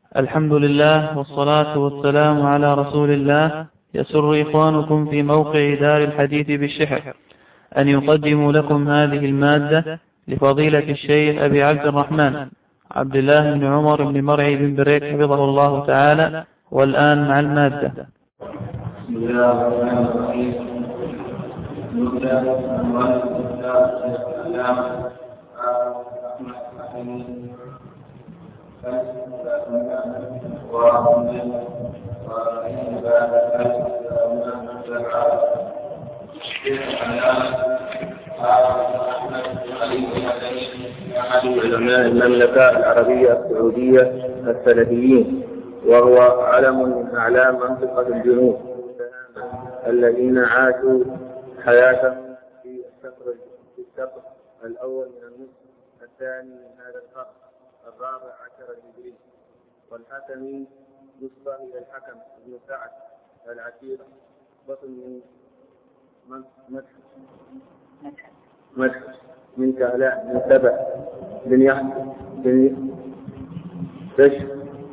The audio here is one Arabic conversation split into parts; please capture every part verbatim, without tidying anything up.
الحمد لله والصلاة والسلام على رسول الله. يسر إخوانكم في موقع دار الحديث بالشحر أن يقدموا لكم هذه المادة لفضيلة الشيخ أبي عبد الرحمن عبد الله بن عمر بن مرعي بن بريك حفظه الله تعالى. والآن مع المادة. بسم الله الرحمن الرحيم. أحد علماء المملكة العربية السعودية السلفيين، وهو علم من أعلام منطقة الجنوب الذين عاشوا حياتهم في الشطر في الشطر الأول من النصف الثاني من هذا القرن الرابع عشر الهجري. والحكمي نسبة إلى الحكم بن سعد العشيرة، بطن من مدح مدح من كهلاء من سبع بن يحيى بن بشر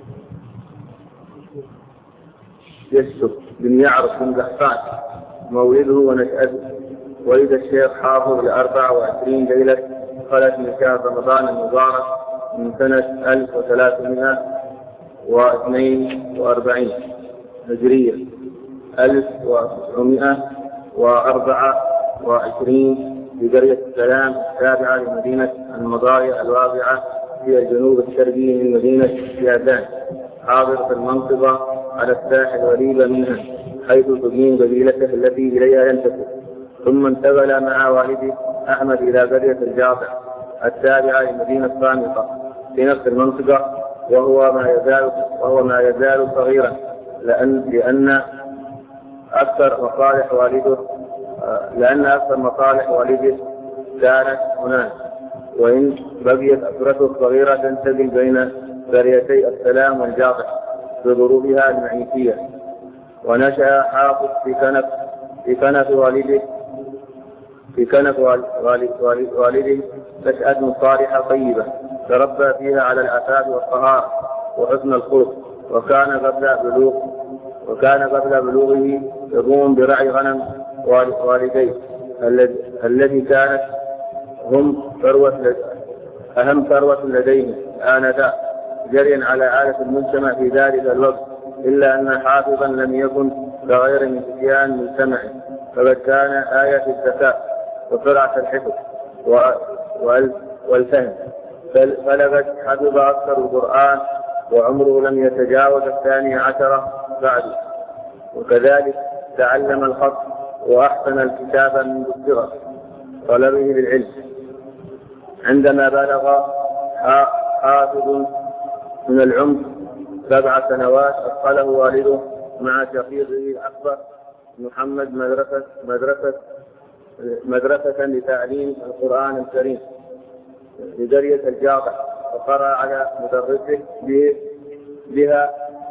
يسر بن يعرف بن قحطان مولده ونشأته. ولد الشيخ حافظ لأربع وعشرين ليلة خلت من شهر رمضان المبارك من سنة ألف وثلاثمائة واثنين وأربعين هجرية، ألف وتسعمائة وأربعة وعشرين في قرية السلام التابعة لمدينة المضايا الواقعة في الجنوب الشرقي من مدينة يازان، حاضرة المنطقة على الساحل قريبة منها، حيث تقيم قبيلته التي إليها ينتسب. ثم انتقل مع والده أحمد إلى قرية الجاطع التابعة لمدينة صامقة في نفس المنطقة، وهو ما يزال وهو ما يزال صغيرا، لأن لأن أكثر مصالح والده لأن أكثر مصالح والده كانت هناك، وإن بقيت أسرته الصغيرة تنتقل بين قريتي السلام والجاطع بظروفها المعيشية. ونشأ حافظ في كنف في كنف والده في كنف والده نشأة صالحة طيبة، تربى فيها على العفاف والطهارة وحسن الخلق، وكان قبل بلوغ وكان قبل بلوغه يقوم برعي غنم والديه الذي كانت هم ثروة أهم ثروة لديه آنذاك، جريا على عادة المجتمع في ذلك الوقت، إلا أن حافظا لم يكن كغير من فتيان مجتمع، فقد كان آية الذكاء وسرعة الحفظ والفهم، فلقد حفظ أكثر القرآن وعمره لم يتجاوز الثاني عشر بعد. وكذلك تعلم الخط وأحسن الكتابة منذ الصغر طلبه للعلم. عندما بلغ حافظ من العمر سبع سنوات أدخله والده مع شقيقه الأكبر محمد مدرسة مدرسة مدرسة لتعليم القرآن الكريم لقرية الجاطع، وقرأ على مدرسه بها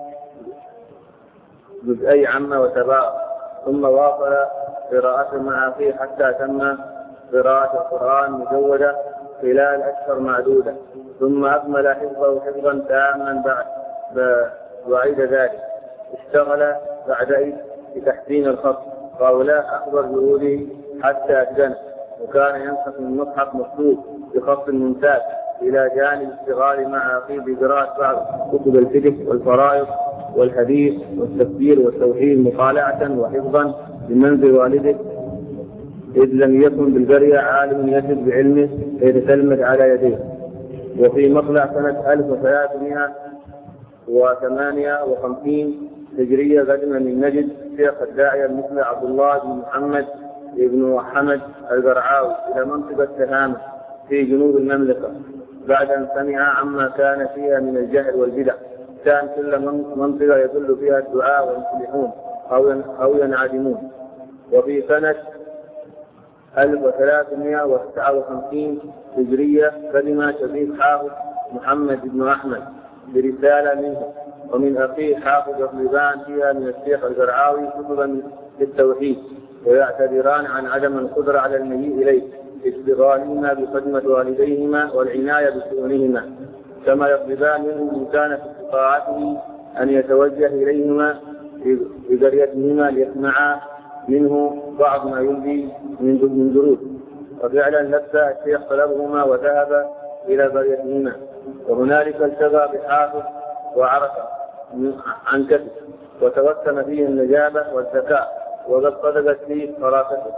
جزئي عامة وتبارك، ثم واصل قراءته مع أخيه حتى تم قراءة القرآن مجودة خلال أشهر معدودة، ثم أكمل حفظه حفظا تاما بعد وعيد ذلك. اشتغل بعد بتحسين الخط، وهؤلاء أكبر جهوده حتى أتقن، وكان ينسخ من مصحف مكتوب بخط ممتاز، إلى جانب اشتغال مع أخيه بقراءة بعض كتب الفقه والفرائض والحديث والتفسير والتوحيد مطالعة وحفظا بمنزل والده، إذ لم يكن بالقرية عالم يجد بعلمه فيتتلمذ على يديه. وفي مطلع سنة ألف وثلاثمائة وثمانية وخمسين هجرية قدم من نجد شيخ الداعية مثل عبد الله بن محمد بن حمد القرعاوي إلى منطقة تهامة في جنوب المملكة، بعد أن سمع عما كان فيها من الجهل والبدع. كان كل منطقة يدل فيها الدعاء والمصلحون أو ينعدمون. وفي سنة ألف وثلاثمائة وتسعة وخمسين هجرية قدم شقيق حافظ محمد بن أحمد برسالة منه ومن أخيه حافظ الغلبان فيها من الشيخ القرعاوي كتبا للتوحيد، ويعتذران عن عدم القدرة على المجيء إليه اشتغالهما بخدمة والديهما والعناية بشؤونهما. كما يطلبان منه إن كان في استطاعته أن يتوجه إليهما في قريتهما ليسمعا منه بعض ما يلقي من دروس. وفعلا نفسه الشيخ طلبهما وذهب إلى قريتهما، وهنالك التقى بحافظ وعرف عن كتب وتوسم فيه النجابة والذكاء، وقد صدقت فيه فراسته.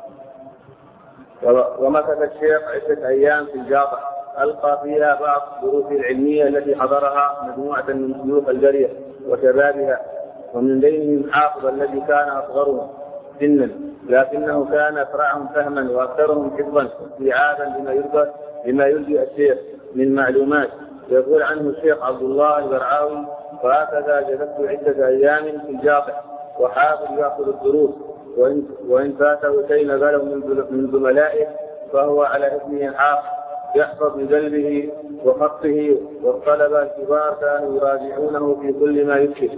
ومكث الشيخ عدة أيام في الجاطة ألقى فيها بعض الدروس العلمية التي حضرها مجموعة من شيوخ القرية وشبابها، ومن بينهم حافظ الذي كان أصغرهم سنا لكنه كان أسرعهم فهما وأكثرهم حفظا واستيعابا لما يلقى لما يلقي الشيخ من معلومات. يقول عنه الشيخ عبد الله البرعاوي: وهكذا جلست عدة أيام في الجاطة وحافظ يأخذ الدروس، وإن, وإن فاته شيء نقله من زملائه فهو على اسمه حافظ يحفظ بقلبه وخطه، والطلبة الكبار كانوا يراجعونه في كل ما يشكل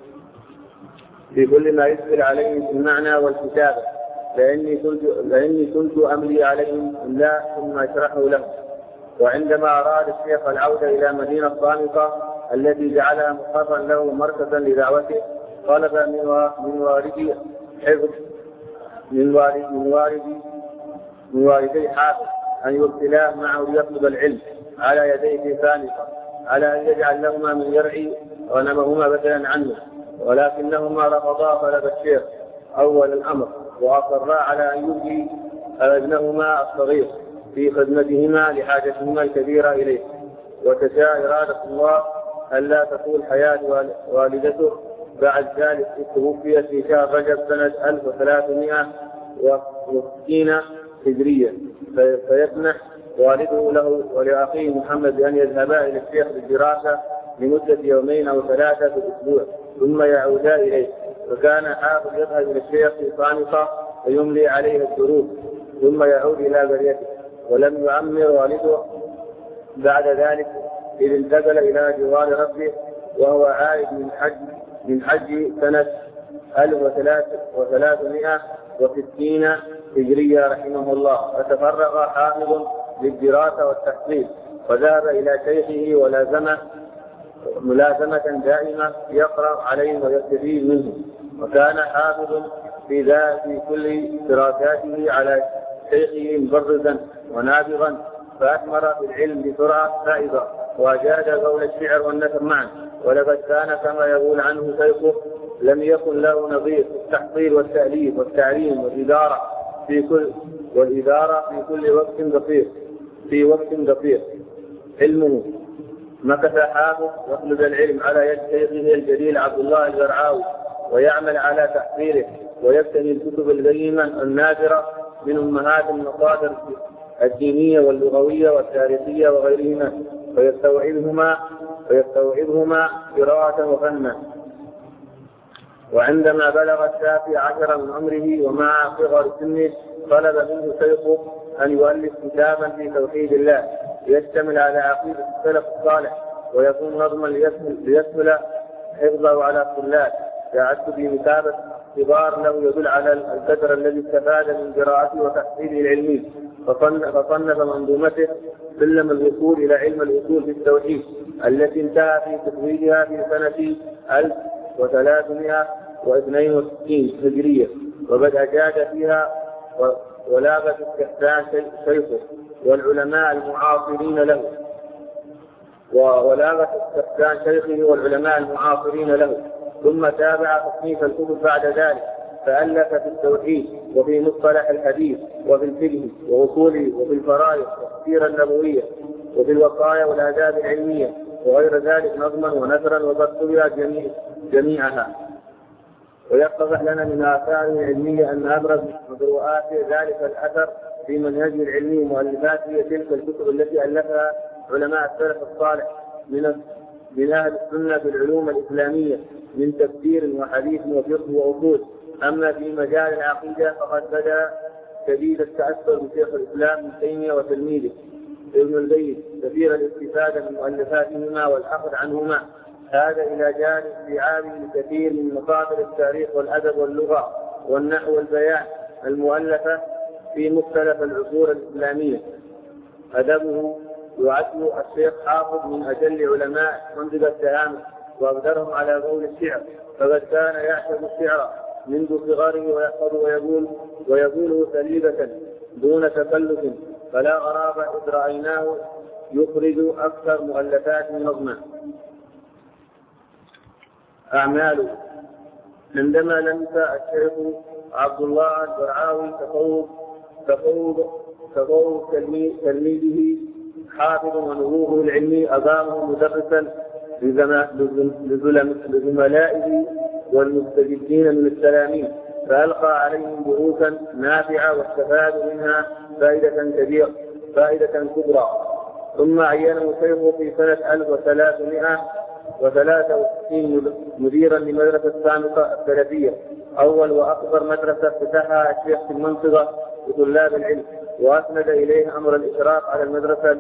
في كل ما يشكل عليهم في المعنى والكتابة، لأني كنت لأني كنت أملي عليهم لا ثم أشرحه لهم. وعندما أراد الشيخ العودة إلى مدينة صامتة التي جعلها مصرفا له مركزا لدعوته، طلب من والدي حفظ من والد من والدي من والدي حافظ أن يرسلاه معه ليطلب العلم على يديه في ثالثة، على أن يجعل لهما من يرعي غنمهما بدلا عنه، ولكنهما رفضا طلب الشيخ أول الأمر، وأصرا على أن يبقي ابنهما الصغير في خدمتهما لحاجتهما الكبيرة إليه. وتشاء إرادة الله ألا تطول حياة والدته بعد ذلك، توفيت في شهر رجب سنة ألف وثلاثمائة وستين هجرية، فيسمح والده له ولأخيه محمد بأن يذهبا إلى الشيخ للدراسة لمدة يومين أو ثلاثة في الأسبوع ثم يعودا إليه. فكان حافظ يذهب إلى الشيخ في صامتة ويملي عليه الدروس ثم يعود إلى قريته. ولم يعمر والده بعد ذلك إذ انتقل إلى جوار ربه وهو عائد من حج من حج سنة ألف وثلاثمائة وستين هجرية رحمه الله. فتفرغ حافظ للدراسة والتحصيل وذهب إلى شيخه ولازمه ملازمة دائمة يقرأ عليه ويستفيد منه. وكان حافظ في ذا في كل دراساته على شيخه مبرزا ونابغا، فأثمر في العلم بسرعة فائضة وأجاد قول الشعر والنثر معا. ولقد كان كما يقول عنه شيخه: لم يكن له نظير في التحصيل والتأليف والتعليم والإدارة في كل والإدارة في كل وقت قصير في وقت قصير علمه. مكث حافظ يطلب العلم على يد شيخه الجليل عبد الله البرعاوي ويعمل على تحصيله ويبتني الكتب القيمة النادرة من أمهات المصادر الدينية واللغوية والتاريخية وغيرهما، فيستوعبهما فيستوعبهما قراءة وفنا. وعندما بلغ التاسع عشر من عمره ومع صغر سنه طلب منه شيخه أن يؤلف كتابا في توحيد الله يشتمل على عقيدة السلف الصالح ويكون نظما ليسهل حفظه على الطلاب. جاءته بمثابة اختبار له يدل على القدر الذي استفاد من قراءته وتحصيله العلمي، فصنف منظومته سلم الوصول إلى علم الأصول في التوحيد التي انتهى في تخريجها في سنة ألف وثلاثمائة واثنين وستين هجرية. وقد أجاد فيها ولاغت استحسان شيخه والعلماء المعاصرين له ولاغت استحسان شيخه والعلماء المعاصرين له ثم تابع تصنيف الكتب بعد ذلك، فألف في التوحيد وفي مصطلح الحديث وفي الفقه وأصوله وفي الفرائض والسيرة النبوية وفي الوقاية والآداب العلمية وغير ذلك نظما ونثرا، وقد طبعت جميع جميعها. ويتضح لنا من آثاره العلمية أن أبرز مقروءات ذلك الأثر في منهجه العلمي مؤلفات هي تلك الكتب التي ألفها علماء السلف الصالح من من أهل السنة في العلوم الإسلامية من تفسير وحديث وفقه وأصول. أما في مجال العقيدة فقد بدا شديد التأثر بشيخ الإسلام ابن تيمية وتلميذه ابن القيم كثير الاستفادة من مؤلفاتهما والأخذ عنهما، هذا إلى جانب استيعابه الكثير من مصادر التاريخ والأدب واللغة والنحو والبيان المؤلفة في مختلف العصور الإسلامية. أدبه يعد الشيخ حافظ من أجل علماء منطقة التهامة وأقدرهم على قول الشعر، فقد كان يعشق الشعر منذ صغره ويحفظ ويقول ويقوله سليبة دون تكلف، فلا غرابة إذ رأيناه يخرج أكثر مؤلفات نظما. أعماله: عندما لمس الشيخ عبد الله البرعاوي تفوق تفوق تفوق تلميذه حافظ ونبوغه العلمي أقامه مدرسا لزملائه والمستجدين من التلاميذ، فألقى عليهم دروسا نافعة واستفادوا منها فائدة كبيرة فائدة كبرى. ثم عينه شيخه في سنة ألف وثلاثمائة وثلاثة وستين مديرا لمدرسة السامقة السلفية، أول وأكبر مدرسة فتحها الشيخ في المنطقة لطلاب العلم، وأسند إليه أمر الإشراف على المدرسة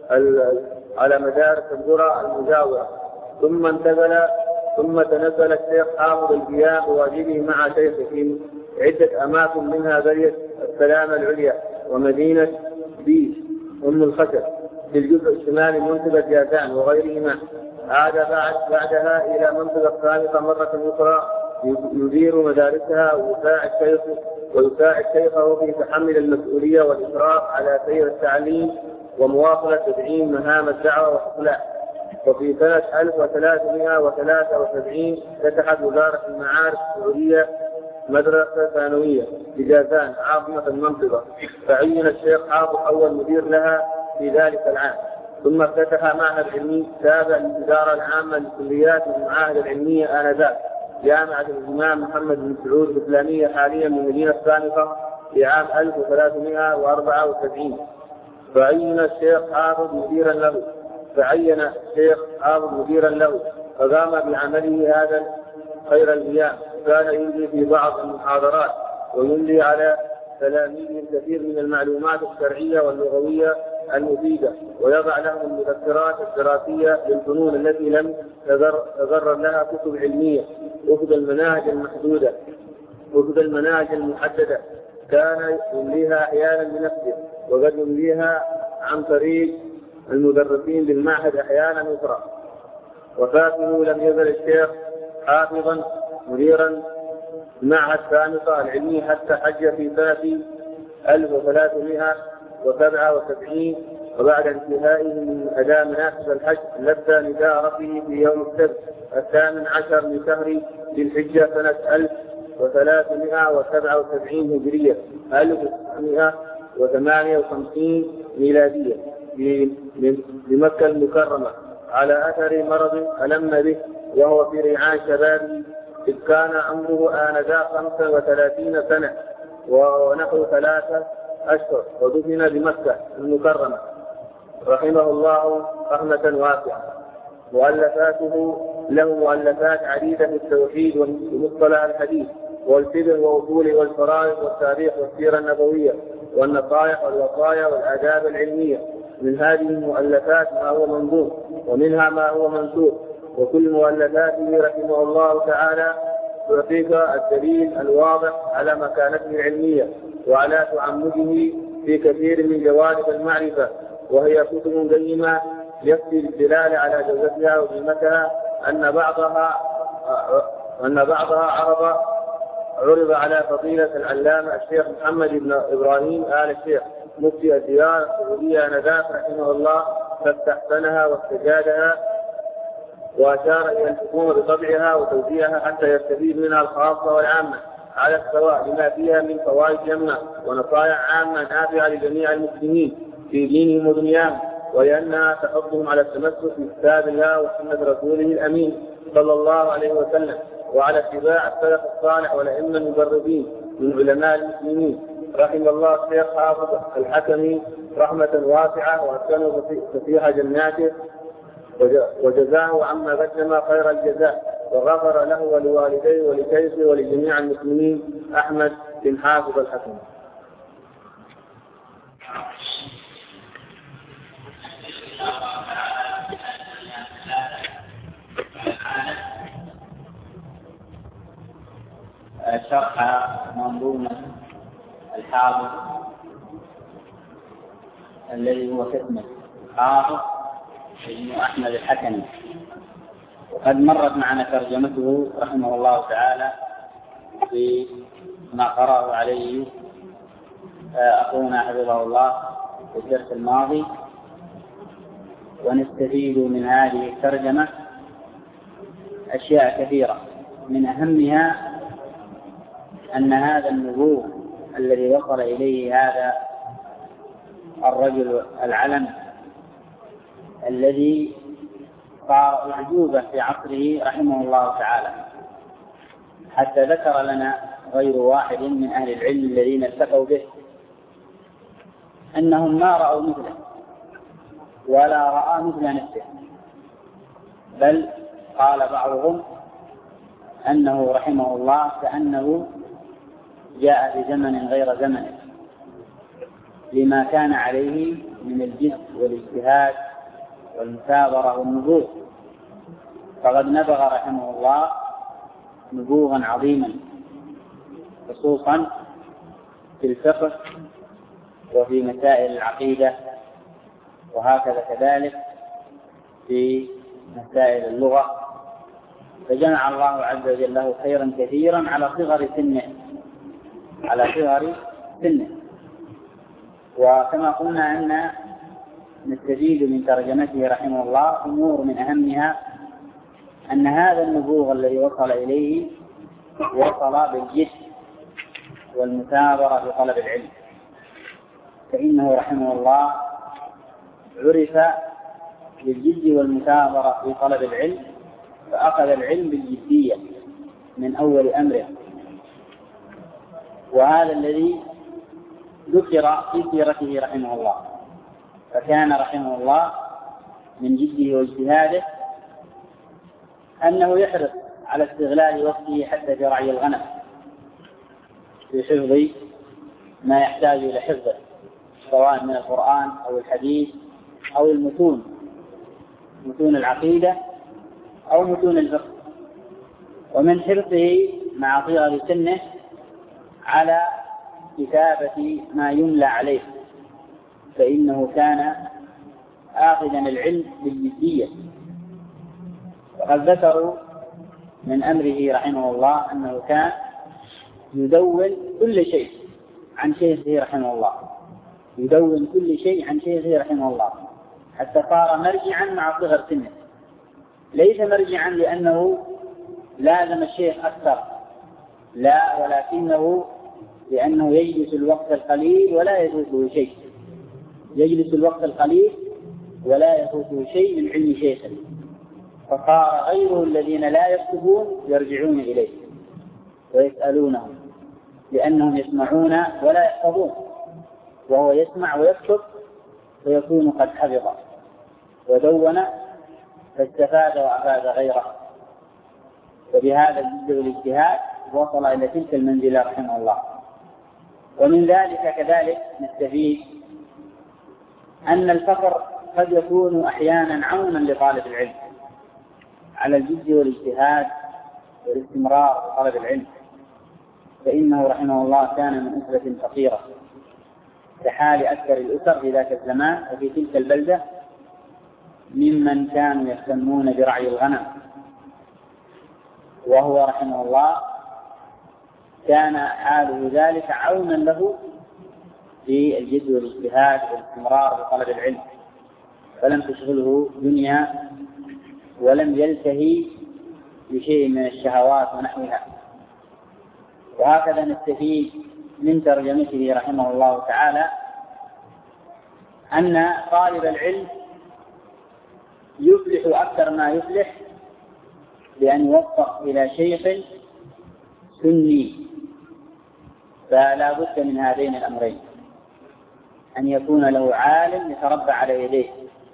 على مدارس القرى المجاورة. ثم انتقل ثم تنزل الشيخ حافظ القيام بواجبه مع شيخه في عدة أماكن، منها قرية السلامة العليا ومدينة بيش أم الخشب في الجزء الشمالي منطقة جازان وغيرهما. عاد بعد بعدها إلى منطقة سابقة مرة أخرى يدير مدارسها ويساعد شيخه ويساعد شيخه في تحمل المسؤولية والإشراف على سير التعليم ومواصلة تدعيم مهام الدعوة والإصلاح. وفي سنة ألف وثلاثمائة وثلاثة وسبعين فتحت وزارة المعارف السعودية مدرسة ثانوية في جازان عاصمة المنطقة، فعين الشيخ حافظ أول مدير لها في ذلك العام. ثم افتتح معهد علمي تابع للإدارة العامة للكليات والمعاهد العلمية آنذاك جامعة الإمام محمد بن سعود الإسلامية حاليا من مدينة سامقة في عام ألف وثلاثمائة وأربعة وسبعين. فعين الشيخ حافظ مديرا له فعين الشيخ حافظ مديرا له فقام بعمله هذا خير القيام. كان يملي في بعض المحاضرات ويملي على تلاميذه الكثير من المعلومات الشرعية واللغوية المفيدة، ويضع لهم المذكرات الدراسية للفنون التي لم تقرر لها كتب علمية وفق المناهج المحدودة وفق المناهج المحددة. كان يمليها أحيانا بنفسه وقد يمليها عن طريق المدرسين بالمعهد أحيانا أخرى. وفاته لم يزل الشيخ حافظا مديرا معهد سامقة العلمي حتى حج في سنة ألف وثلاثمائة وسبعة وسبعين، وبعد انتهائه من أداء مناسك الحج لبى نداء ربه في يوم السبت الثامن عشر من شهر ذي الحجة سنة ألف وثلاثمائة وسبعة وسبعين هجرية ألف وتسعمائة وثمانية وخمسين ميلادية بمكة المكرمة على أثر مرض ألم به وهو في ريعان شبابه، إذ كان عمره آنذاك خمسة وثلاثين سنة ونحو ثلاثة أشهر، ودفن بمكة المكرمة رحمه الله رحمة واسعة. مؤلفاته له مؤلفات عديدة في التوحيد ومصطلح الحديث والفقه وأصول والفرائض والتاريخ والسيرة النبوية والنصائح والوصايا والآداب العلمية. من هذه المؤلفات ما هو منظوم ومنها ما هو منثور، وكل مؤلفاته رحمه الله تعالى تعطيك الدليل الواضح على مكانته العلمية وعلى تعمده في كثير من جوانب المعرفة، وهي كتب قيمة يكفي الدلالة على جودتها وقيمتها. أن بعضها أن بعضها عرض عرض على فضيلة العلامة الشيخ محمد بن إبراهيم آل الشيخ مفتي الديار السعودية آنذاك رحمه الله، فاستحسنها واستجادها وأشار إلى الحكومة بطبعها وتوزيعها حتى يستفيد منها الخاصة والعامة على السواء، لما فيها من فوائد جمة ونصائح عامة نافعة لجميع المسلمين في دينهم ودنياهم، ولأنها تحضهم على التمسك بكتاب الله وسنة رسوله الأمين صلى الله عليه وسلم، وعلى اتباع السلف الصالح والأئمة المبرزين من علماء المسلمين. رحم الله الشيخ حافظ الحكمي رحمة واسعة وأسكنه فسيح جناته وجزاه عما قدم خير الجزاء، وغفر له ولوالديه ولشيخه ولجميع المسلمين. أحمد بن حافظ الحكمي. شرح منظومة الحافظ الذي هو ختمة حافظ ابن أحمد الحكمي، وقد مرت معنا ترجمته رحمه الله تعالى فيما قرأه عليه أخونا حفظه الله في الدرس الماضي. ونستفيد من هذه الترجمة أشياء كثيرة، من أهمها أن هذا النبوغ الذي وصل إليه هذا الرجل العلم الذي صار أعجوبة في عصره رحمه الله تعالى، حتى ذكر لنا غير واحد من أهل العلم الذين التقوا به أنهم ما رأوا مثله ولا رأى مثل نفسه، بل قال بعضهم أنه رحمه الله كأنه جاء في زمن غير زمنه، لما كان عليه من الجد والاجتهاد والمثابرة والنبوغ. فقد نبغ رحمه الله نبوغا عظيما، خصوصا في الفقه وفي مسائل العقيدة، وهكذا كذلك في مسائل اللغة. فجمع الله عز وجل له خيرا كثيرا على صغر سنه على صغر سنه وكما قلنا أن نستفيد من ترجمته رحمه الله أمور من أهمها أن هذا النبوغ الذي وصل إليه وصل بالجد والمثابرة في طلب العلم، فإنه رحمه الله عرف بالجد والمثابرة في طلب العلم، فأخذ العلم بالجدية من أول أمره. وهذا الذي ذكر في سيرته رحمه الله، فكان رحمه الله من جده واجتهاده أنه يحرص على استغلال وقته حتى في رعي الغنم، في حفظ ما يحتاج إلى حفظه، سواء من القرآن أو الحديث أو المتون، متون العقيدة أو متون الفقه. ومن حرصه مع صغر سنه على كتابة ما يملى عليه، فإنه كان آخذا العلم بالجدية. وقد ذكروا من أمره رحمه الله أنه كان يدون كل شيء عن شيخه رحمه الله، يدون كل شيء عن شيخه رحمه الله، حتى صار مرجعا مع صغر سنه، ليس مرجعا لأنه لازم الشيخ أكثر، لا، ولكنه لأنه يجلس الوقت القليل ولا يفوته شيء، يجلس الوقت القليل ولا يفوته شيء من علم شيخه، فصار غيره الذين لا يكتبون يرجعون إليه ويسألونه، لأنهم يسمعون ولا يحفظون، وهو يسمع ويكتب فيكون قد حفظ ودون فاستفاد وأفاد غيره. وبهذا الجد والاجتهاد وصل إلى تلك المنزلة رحمه الله. ومن ذلك كذلك نستفيد أن الفقر قد يكون أحيانا عونا لطالب العلم على الجد والاجتهاد والاستمرار في طلب العلم، فإنه رحمه الله كان من أسرة فقيرة كحال أكثر الأسر في ذاك الزمان وفي تلك البلدة ممن كانوا يهتمون برعي الغنم، وهو رحمه الله كان حاله ذلك عونا له في الجد والاجتهاد والاستمرار في طلب العلم، فلم تشغله دنيا ولم يلتهي بشيء من الشهوات ونحوها. وهكذا نستفيد من ترجمته رحمه الله تعالى أن طالب العلم يفلح أكثر ما يفلح بأن يوفق إلى شيخ سني، فلا بد من هذين الأمرين، أن يكون له عالم يتربى على يديه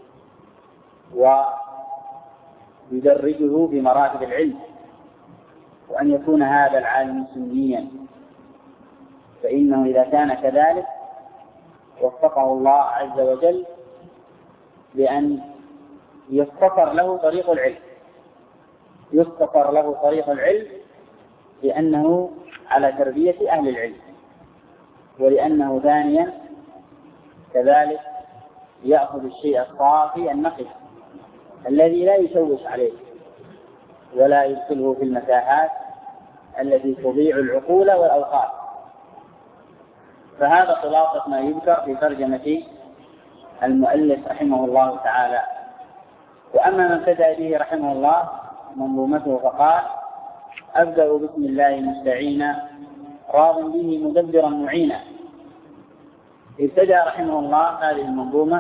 ويدرجه بمراتب العلم، وأن يكون هذا العالم سنيا، فإنه إذا كان كذلك وفقه الله عز وجل بأن يختصر له طريق العلم، يختصر له طريق العلم لأنه على تربية أهل العلم، ولأنه ثانيا كذلك يأخذ الشيء الصافي النقي الذي لا يشوش عليه ولا يدخله في المتاهات التي تضيع العقول والأوقات. فهذا خلاصة ما يذكر في ترجمة المؤلف رحمه الله تعالى. وأما من ابتدأ به رحمه الله منظومته فقال: أبدأ بسم الله مستعينا راض به مدبرا معينا. ابتدأ رحمه الله هذه المنظومة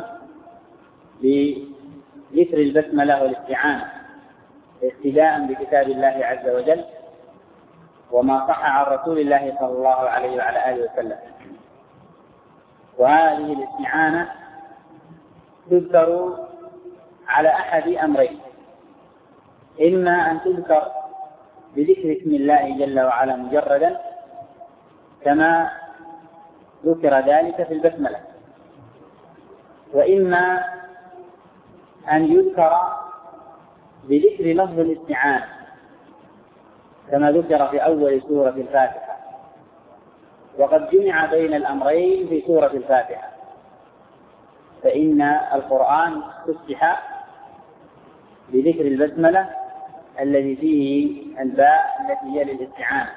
بذكر البسملة والاستعانة اقتداء بكتاب الله عز وجل وما صح عن رسول الله صلى الله عليه وعلى آله وسلم. وهذه الاستعانة تذكر على أحد أمرين: إما أن تذكر بذكر اسم الله جل وعلا مجردا كما ذكر ذلك في البسملة، وإما أن يذكر بذكر لفظ الاستعانة كما ذكر في أول سورة الفاتحة. وقد جمع بين الأمرين في سورة الفاتحة، فإن القرآن افتتح بذكر البسملة الذي فيه الباء التي هي للاستعانة،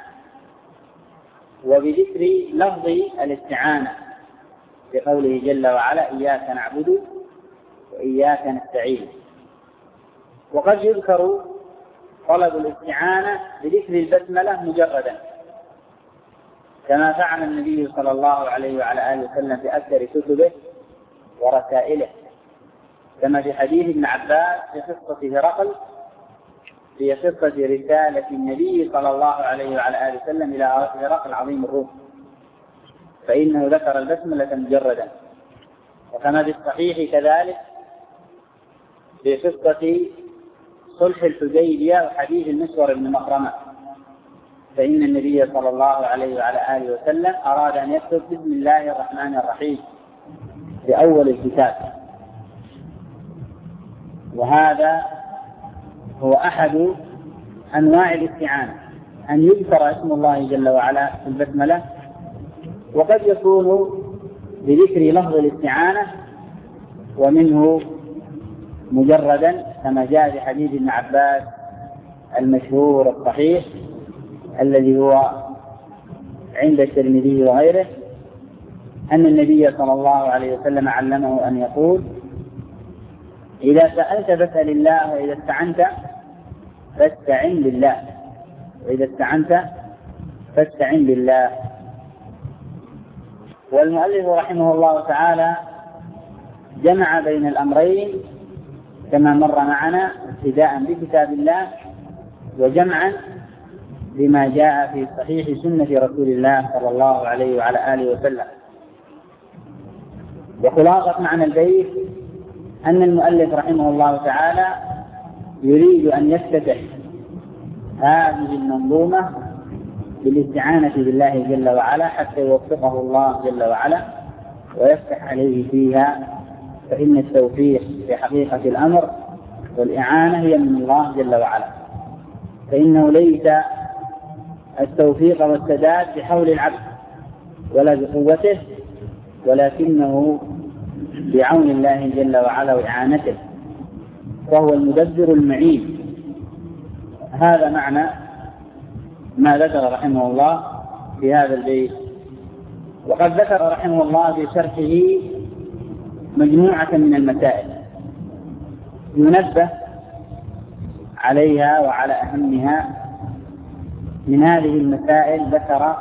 وبذكر لفظ الاستعانة بقوله جل وعلا: إياك نعبد وإياك نستعين. وقد يذكر طلب الاستعانة بذكر البسملة مجردا كما فعل النبي صلى الله عليه وعلى آله وسلم في أكثر كتبه ورسائله، كما في حديث ابن عباس في قصة هرقل في قصة رسالة النبي صلى الله عليه وعلى آله وسلم إلى هرقل عظيم الروم، فإنه ذكر البسملة مجردا. وكما في الصحيح كذلك في قصة صلح الحديبية وحديث المسور بن مخرمة، فإن النبي صلى الله عليه وعلى آله وسلم أراد أن يكتب بسم الله الرحمن الرحيم في أول الكتاب. وهذا هو أحد أنواع الاستعانة، أن يذكر اسم الله جل وعلا في البسملة، وقد يكون بذكر لفظ الاستعانة ومنه مجردا كما جاء في حديث ابن عباس المشهور الصحيح الذي هو عند الترمذي وغيره أن النبي صلى الله عليه وسلم علمه أن يقول: إذا سألت فاسأل الله، وإذا استعنت فاستعن بالله، وإذا استعنت فاستعن بالله. والمؤلف رحمه الله تعالى جمع بين الأمرين كما مر معنا ابتداء بكتاب الله وجمعا بما جاء في صحيح سنة رسول الله صلى الله عليه وعلى آله وسلم. وخلاصة معنى البيت أن المؤلف رحمه الله تعالى يريد أن يفتتح هذه المنظومة بالاستعانة بالله جل وعلا حتى يوفقه الله جل وعلا ويفتح عليه فيها، فإن التوفيق في حقيقة الأمر والإعانة هي من الله جل وعلا، فإنه ليس التوفيق والسداد بحول العبد ولا بقوته، ولكنه بعون الله جل وعلا وإعانته، وهو المدبر المعين. هذا معنى ما ذكر رحمه الله في هذا البيت. وقد ذكر رحمه الله في شرحه مجموعة من المسائل ينبه عليها وعلى أهمها. من هذه المسائل ذكر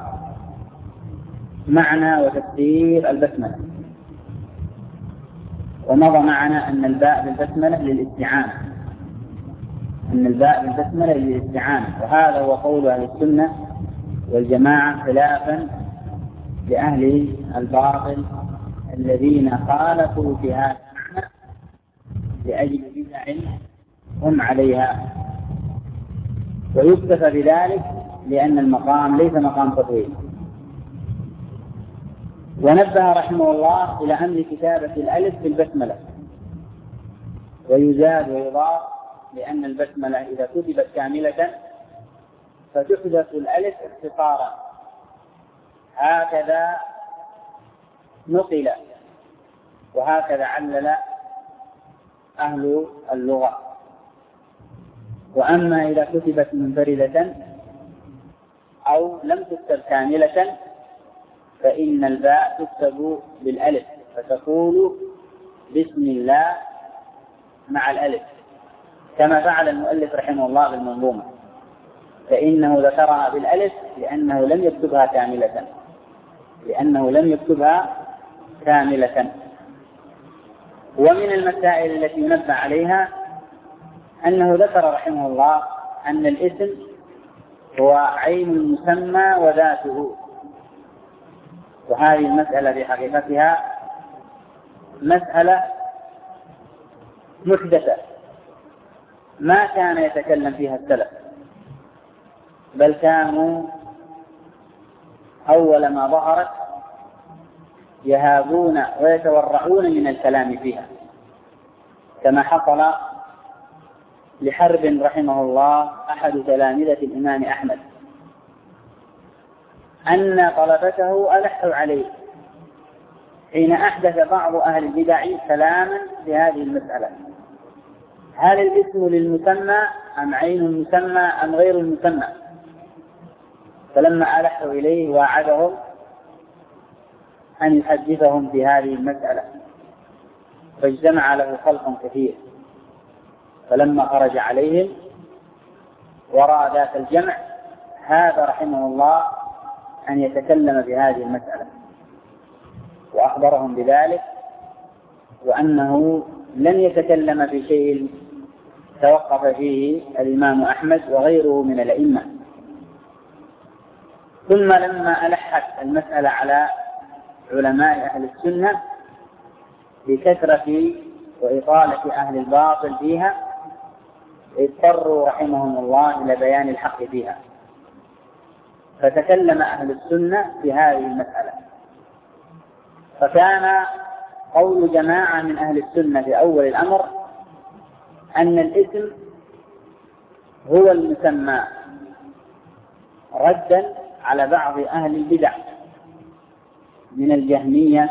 معنى وتفسير البسملة، ومضى معنا أن الباء بالبسملة للاستعانة، أن الباء بالبسملة للاستعانة، وهذا هو قول أهل السنة والجماعة خلافا لأهل الباطل الذين خالفوا في هذا المعنى لأجل بدع هم عليها. ويكتفى بذلك لأن المقام ليس مقام تطويل. ونبه رحمه الله إلى أمر كتابة الألف في البسملة، ويزاد ويضاف، لأن البسملة إذا كتبت كاملة فتحدث الألف اختصارا. هكذا نقل وهكذا علل أهل اللغة. وأما إذا كتبت منفردة أو لم تكتب كاملة فإن الباء تكتب بالألف، فتقول بسم الله مع الألف، كما فعل المؤلف رحمه الله بالمنظومة، فإنه ذكرها بالألف لأنه لم يكتبها كاملة لأنه لم يكتبها كاملة. ومن المسائل التي ينبه عليها أنه ذكر رحمه الله أن الاسم هو عين المسمى وذاته، وهذه المسألة في حقيقتها مسألة محدثة ما كان يتكلم فيها السلف، بل كانوا أول ما ظهرت يهابون ويتورعون من الكلام فيها، كما حصل لحرب رحمه الله أحد تلامذة الإمام أحمد أن طلبته ألحوا عليه حين أحدث بعض أهل البدع كلاما في هذه المسألة: هل الاسم للمسمى أم عين المسمى أم غير المسمى؟ فلما ألحوا إليه وعدهم أن يحدثهم في هذه المسألة، فاجتمع له خلق كثير، فلما خرج عليهم وراء ذات الجمع هذا رحمه الله أن يتكلم بهذه المسألة، وأخبرهم بذلك، وأنه لن يتكلم في شيء توقف فيه الإمام أحمد وغيره من الأئمة. ثم لما ألحت المسألة على علماء أهل السنة بكثرة وإطالة أهل الباطل فيها اضطروا رحمهم الله إلى بيان الحق فيها، فتكلم أهل السنة في هذه المسألة. فكان قول جماعة من أهل السنة في أول الأمر أن الاسم هو المسمى، ردا على بعض أهل البدع من الجهمية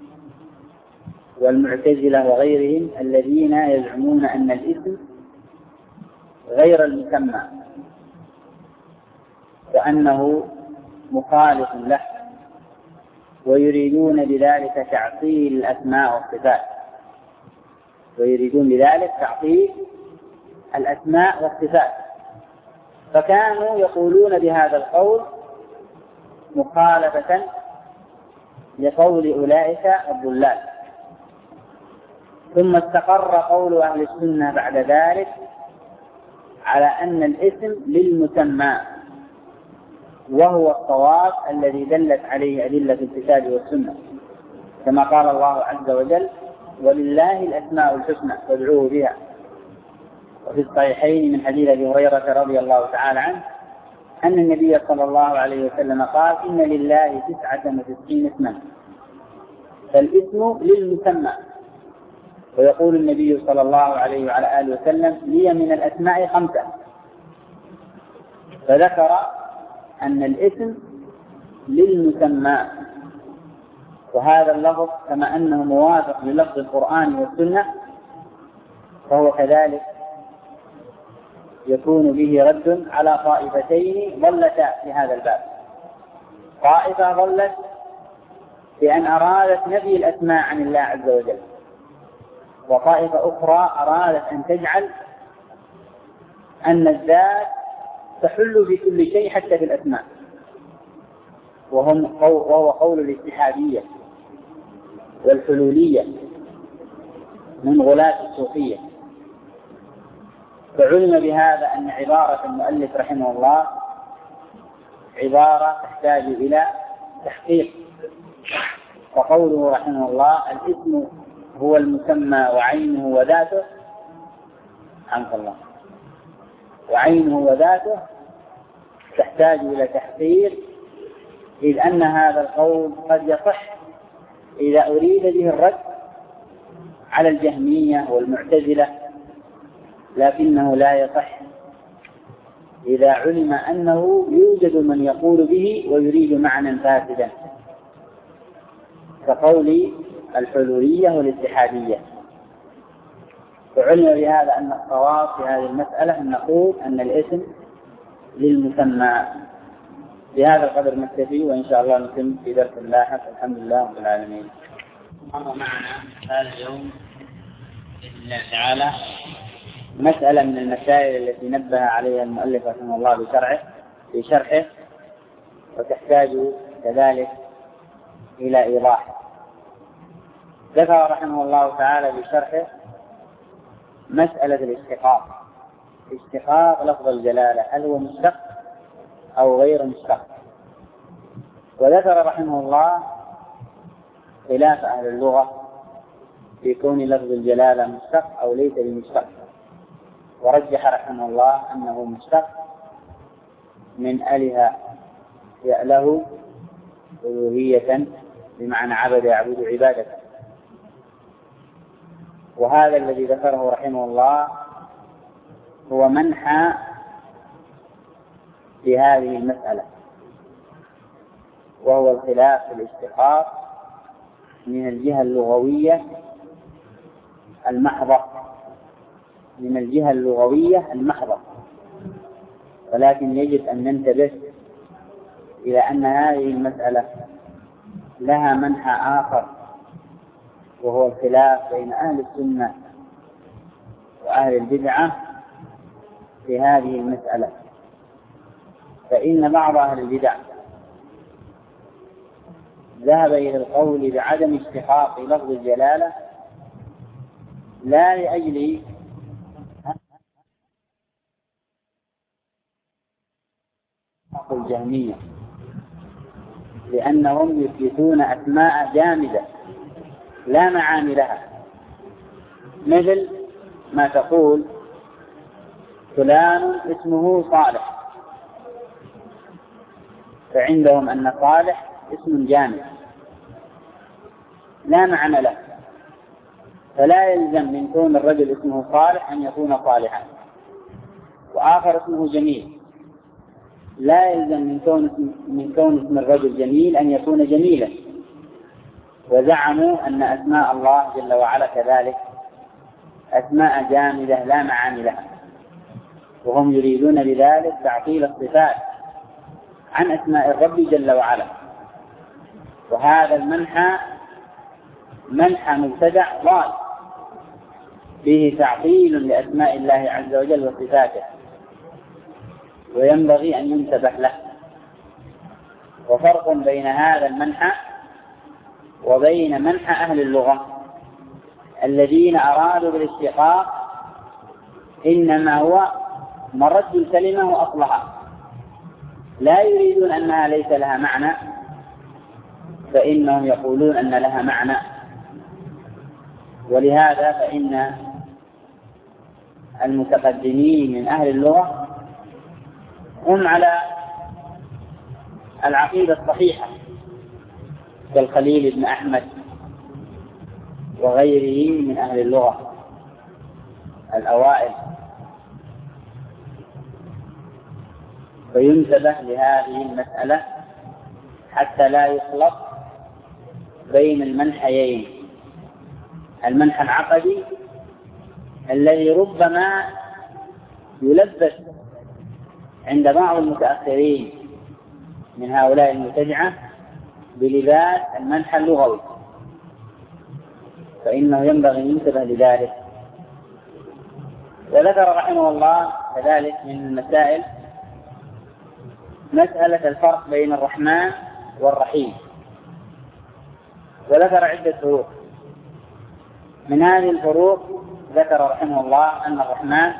والمعتزلة وغيرهم الذين يزعمون أن الاسم غير المسمى وأنه مخالف له، ويريدون بذلك تعطيل الأسماء والصفات ويريدون بذلك تعطيل الأسماء والصفات فكانوا يقولون بهذا القول مخالفة لقول أولئك الضلال. ثم استقر قول أهل السنة بعد ذلك على أن الاسم للمسمى، وهو الصواب الذي دلت عليه أدلة الكتاب والسنة، كما قال الله عز وجل: ولله الأسماء الحسنى فادعوه بها. وفي الصحيحين من حديث أبي هريرة رضي الله تعالى عنه أن النبي صلى الله عليه وسلم قال: إن لله تسعة وتسعين اسما فالاسم للمسمى. ويقول النبي صلى الله عليه وعلى آله وسلم: لي من الأسماء خمسة. فذكر أن الاسم للمسمى، وهذا اللفظ كما أنه موافق للفظ القرآن والسنة فهو كذلك يكون به رد على طائفتين ضلتا في هذا الباب. طائفة ضلت بأن أرادت نفي الأسماء عن الله عز وجل، وطائفة أخرى أرادت أن تجعل أن الذات تحل في كل شيء حتى في الأسماء، وهم وهو قول الاتحادية والحلولية من غلاة الصوفية. فعلم بهذا أن عبارة المؤلف رحمه الله عبارة تحتاج إلى تحقيق. وقوله رحمه الله: الاسم هو المسمى وعينه وذاته، حمد الله، وعينه وذاته، تحتاج إلى تحقيق، إذ أن هذا القول قد يصح إذا أريد به الرد على الجهمية والمعتزلة، لكنه لا يصح إذا علم أنه يوجد من يقول به ويريد معنى فاسدا. كقول الحلولية والاتحادية. وعلم بهذا أن الصواب في هذه المسألة أن نقول أن الاسم للمسمى. بهذا القدر نكتفي، وإن شاء الله نتم في درس لاحق. الحمد لله رب العالمين. مر معنا هذا اليوم بإذن الله تعالى مسألة من المسائل التي نبه عليها المؤلف رحمه الله بشرعه في شرحه، وتحتاج كذلك إلى إيضاح. ذكر رحمه الله تعالى في شرحه مسألة الاشتقاق. اشتقاق لفظ الجلالة، هل هو مشتق أو غير مشتق؟ وذكر رحمه الله خلاف أهل اللغة في كون لفظ الجلالة مشتق أو ليس بمشتق، ورجح رحمه الله أنه مشتق من أله يأله ألوهية بمعنى عبد يعبد عبادة. وهذا الذي ذكره رحمه الله هو منحى في هذه المسألة، وهو الخلاف في الاشتقاق من الجهة اللغوية المحضة، من الجهة اللغوية المحضة. ولكن يجب أن ننتبه إلى أن هذه المسألة لها منحى آخر، وهو الخلاف بين أهل السنة وأهل البدعة في هذه المسألة. فإن بعض أهل البدع ذهب إلى القول بعدم اشتقاق لفظ الجلالة لا لأجل الجهمية، لأنهم يثبتون أسماء جامدة لا معاني لها، مثل ما تقول فلان اسمه صالح، فعندهم أن صالح اسم جامد لا معنى له، فلا يلزم من كون الرجل اسمه صالح أن يكون صالحا. وآخر اسمه جميل، لا يلزم من كون من كون اسم الرجل جميل أن يكون جميلا. وزعموا أن أسماء الله جل وعلا كذلك أسماء جامدة لا معاني لها، وهم يريدون بذلك تعطيل الصفات عن أسماء الرب جل وعلا. وهذا المنحى منحى مبتدع ضال فيه تعطيل لأسماء الله عز وجل وصفاته، وينبغي أن ينتبه له. وفرق بين هذا المنحى وبين منحى أهل اللغة الذين أرادوا بالاشتقاق إنما هو مرد الكلمة وأصلها، لا يريدون أنها ليس لها معنى، فإنهم يقولون أن لها معنى. ولهذا فإن المتقدمين من أهل اللغة هم على العقيدة الصحيحة كالخليل بن أحمد وغيره من أهل اللغة الأوائل. فينتبه لهذه المسألة حتى لا يخلط بين المنحيين، المنحى العقدي الذي ربما يلبس عند بعض المتأخرين من هؤلاء المبتدعة بلباس المنحى اللغوي، فإنه ينبغي أن ينتبه لذلك. وذكر رحمه الله كذلك من المسائل مسألة الفرق بين الرحمن والرحيم، وذكر عدة فروق. من هذه الفروق ذكر رحمه الله أن الرحمن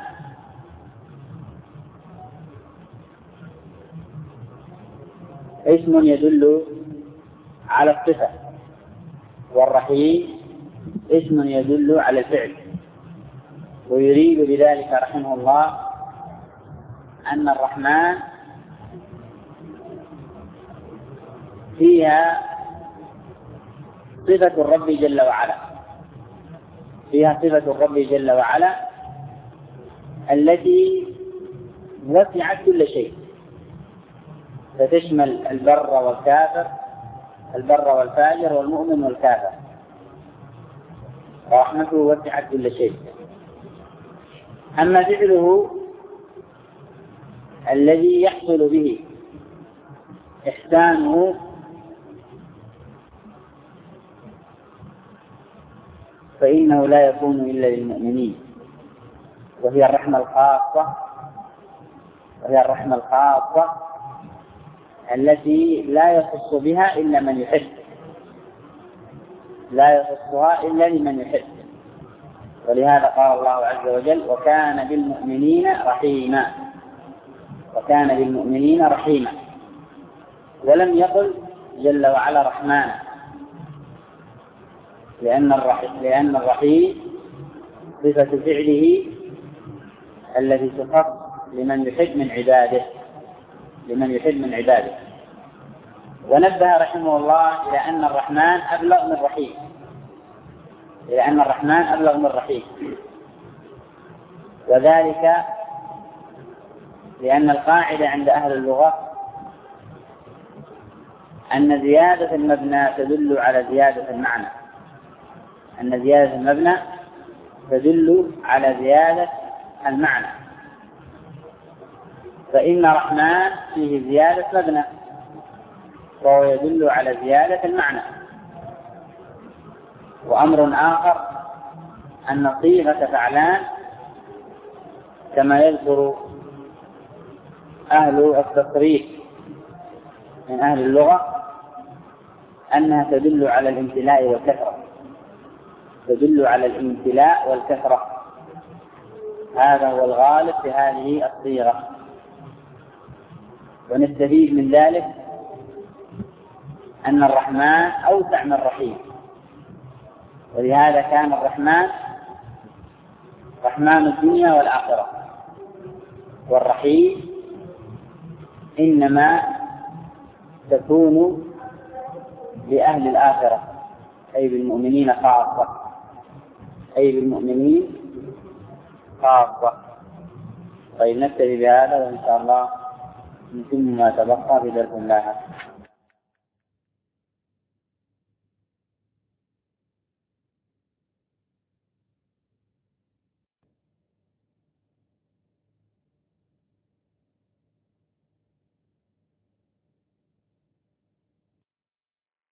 اسم يدل على الصفة، والرحيم اسم يدل على الفعل. ويريد بذلك رحمه الله أن الرحمن فيها صفة الرب جل وعلا، فيها صفة الرب جل وعلا التي وسعت كل شيء، فتشمل البر والكافر البر والفاجر والمؤمن والكافر، ورحمته وسعت كل شيء. أما فعله الذي يحصل به إحسانه فإنه لا يكون إلا للمؤمنين، وهي الرحمة الخاصة وهي الرحمة الخاصة التي لا يخص بها إلا من يحب، لا يخصها إلا لمن يحب. ولهذا قال الله عز وجل: وكان بالمؤمنين رحيما، وكان بالمؤمنين رحيما، ولم يقل جل وعلا رحمانا، لأن الرحيم لأن الرحيم صفة فعله الذي تخص لمن يحب من عباده لمن يحب من عباده. ونبه رحمه الله إلى أن الرحمن أبلغ من رحيم إلى أن الرحمن أبلغ من رحيم وذلك لأن القاعدة عند أهل اللغة أن زيادة المبنى تدل على زيادة المعنى أن زيادة المبنى تدل على زيادة المعنى فإن رحمن فيه زيادة مبنى وهو يدل على زيادة المعنى. وأمر آخر أن صيغة فعلان كما يذكر أهل التصريف من أهل اللغة أنها تدل على الامتلاء والكثرة تدل على الامتلاء والكثرة هذا هو الغالب في هذه الصيغة. ونستفيد من ذلك أن الرحمن أوسع من الرحيم، ولهذا كان الرحمن رحمن الدنيا والآخرة، والرحيم إنما تكون لأهل الآخرة أي بالمؤمنين خاصة أي بالمؤمنين خاصة. طيب نكتفي بهذا وإن شاء الله نتم ما تبقى في درس الله.